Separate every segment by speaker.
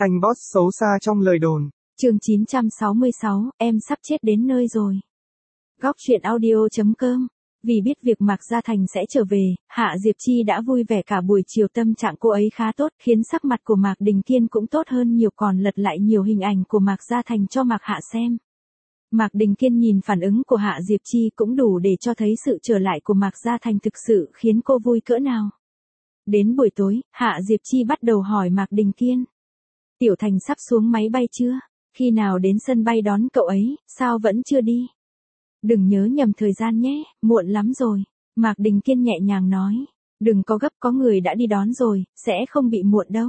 Speaker 1: Anh boss xấu xa trong lời đồn.
Speaker 2: Chương 966, em sắp chết đến nơi rồi. Góc truyện audio.com. Vì biết việc Mạc Gia Thành sẽ trở về, Hạ Diệp Chi đã vui vẻ cả buổi chiều, tâm trạng cô ấy khá tốt, khiến sắc mặt của Mạc Đình Kiên cũng tốt hơn nhiều, còn lật lại nhiều hình ảnh của Mạc Gia Thành cho Mạc Hạ xem. Mạc Đình Kiên nhìn phản ứng của Hạ Diệp Chi cũng đủ để cho thấy sự trở lại của Mạc Gia Thành thực sự khiến cô vui cỡ nào. Đến buổi tối, Hạ Diệp Chi bắt đầu hỏi Mạc Đình Kiên. Tiểu Thành sắp xuống máy bay chưa? Khi nào đến sân bay đón cậu ấy, sao vẫn chưa đi? Đừng nhớ nhầm thời gian nhé, muộn lắm rồi. Mạc Đình Kiên nhẹ nhàng nói. Đừng có gấp, có người đã đi đón rồi, sẽ không bị muộn đâu.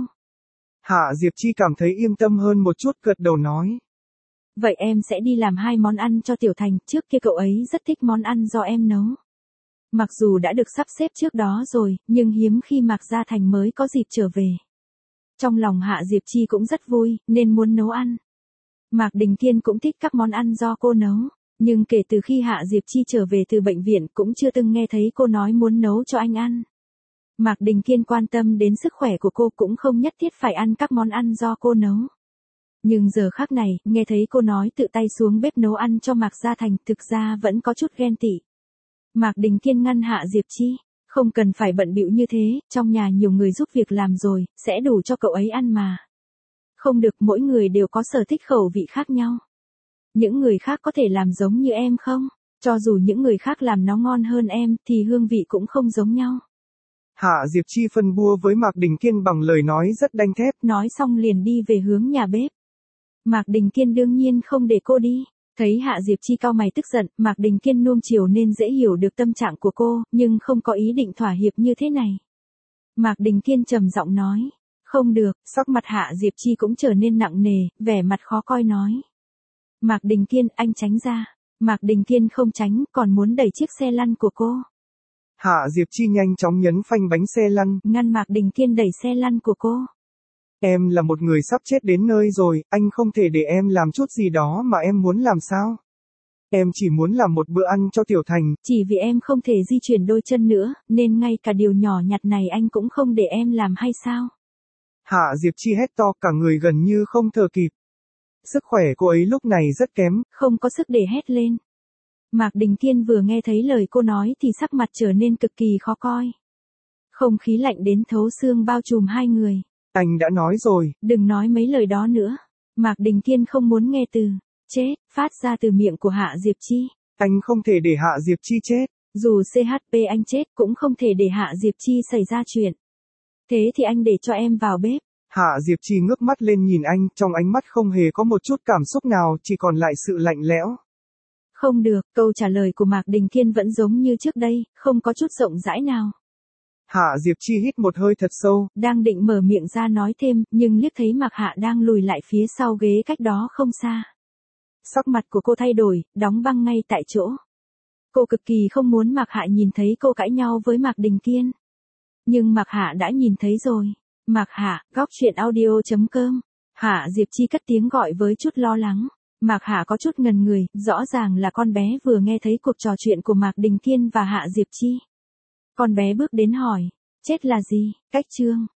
Speaker 1: Hạ Diệp Chi cảm thấy yên tâm hơn một chút, gật đầu nói.
Speaker 2: Vậy em sẽ đi làm 2 món ăn cho Tiểu Thành, trước kia cậu ấy rất thích món ăn do em nấu. Mặc dù đã được sắp xếp trước đó rồi, nhưng hiếm khi Mạc Gia Thành mới có dịp trở về. Trong lòng Hạ Diệp Chi cũng rất vui, nên muốn nấu ăn. Mạc Đình Kiên cũng thích các món ăn do cô nấu, nhưng kể từ khi Hạ Diệp Chi trở về từ bệnh viện cũng chưa từng nghe thấy cô nói muốn nấu cho anh ăn. Mạc Đình Kiên quan tâm đến sức khỏe của cô cũng không nhất thiết phải ăn các món ăn do cô nấu. Nhưng giờ khắc này, nghe thấy cô nói tự tay xuống bếp nấu ăn cho Mạc Gia Thành, thực ra vẫn có chút ghen tị. Mạc Đình Kiên ngăn Hạ Diệp Chi. Không cần phải bận bịu như thế, trong nhà nhiều người giúp việc làm rồi, sẽ đủ cho cậu ấy ăn mà. Không được, mỗi người đều có sở thích khẩu vị khác nhau. Những người khác có thể làm giống như em không? Cho dù những người khác làm nó ngon hơn em, thì hương vị cũng không giống nhau.
Speaker 1: Hạ Diệp Chi phân bua với Mạc Đình Kiên bằng lời nói rất đanh thép.
Speaker 2: Nói xong liền đi về hướng nhà bếp. Mạc Đình Kiên đương nhiên không để cô đi. Thấy Hạ Diệp Chi cau mày tức giận, Mạc Đình Kiên nuông chiều nên dễ hiểu được tâm trạng của cô, nhưng không có ý định thỏa hiệp như thế này. Mạc Đình Kiên trầm giọng nói. Không được, sắc mặt Hạ Diệp Chi cũng trở nên nặng nề, vẻ mặt khó coi nói. Mạc Đình Kiên, anh tránh ra. Mạc Đình Kiên không tránh, còn muốn đẩy chiếc xe lăn của cô.
Speaker 1: Hạ Diệp Chi nhanh chóng nhấn phanh bánh xe lăn,
Speaker 2: ngăn Mạc Đình Kiên đẩy xe lăn của cô.
Speaker 1: Em là một người sắp chết đến nơi rồi, anh không thể để em làm chút gì đó mà em muốn làm sao? Em chỉ muốn làm một bữa ăn cho Tiểu Thành.
Speaker 2: Chỉ vì em không thể di chuyển đôi chân nữa, nên ngay cả điều nhỏ nhặt này anh cũng không để em làm hay sao?
Speaker 1: Hạ Diệp Chi hét to, cả người gần như không thở kịp. Sức khỏe cô ấy lúc này rất kém,
Speaker 2: không có sức để hét lên. Mạc Đình Kiên vừa nghe thấy lời cô nói thì sắc mặt trở nên cực kỳ khó coi. Không khí lạnh đến thấu xương bao trùm hai người.
Speaker 1: Anh đã nói rồi.
Speaker 2: Đừng nói mấy lời đó nữa. Mạc Đình Kiên không muốn nghe từ chết phát ra từ miệng của Hạ Diệp Chi.
Speaker 1: Anh không thể để Hạ Diệp Chi chết.
Speaker 2: Dù CHP anh chết cũng không thể để Hạ Diệp Chi xảy ra chuyện. Thế thì anh để cho em vào bếp.
Speaker 1: Hạ Diệp Chi ngước mắt lên nhìn anh, trong ánh mắt không hề có một chút cảm xúc nào, chỉ còn lại sự lạnh lẽo.
Speaker 2: Không được, câu trả lời của Mạc Đình Kiên vẫn giống như trước đây, không có chút rộng rãi nào.
Speaker 1: Hạ Diệp Chi hít một hơi thật sâu.
Speaker 2: Đang định mở miệng ra nói thêm, nhưng liếc thấy Mạc Hạ đang lùi lại phía sau ghế cách đó không xa. Sắc mặt của cô thay đổi, đóng băng ngay tại chỗ. Cô cực kỳ không muốn Mạc Hạ nhìn thấy cô cãi nhau với Mạc Đình Kiên. Nhưng Mạc Hạ đã nhìn thấy rồi. Mạc Hạ, góc truyện audio.com. Hạ Diệp Chi cất tiếng gọi với chút lo lắng. Mạc Hạ có chút ngần người, rõ ràng là con bé vừa nghe thấy cuộc trò chuyện của Mạc Đình Kiên và Hạ Diệp Chi. Con bé bước đến hỏi, chết là gì, cách chương.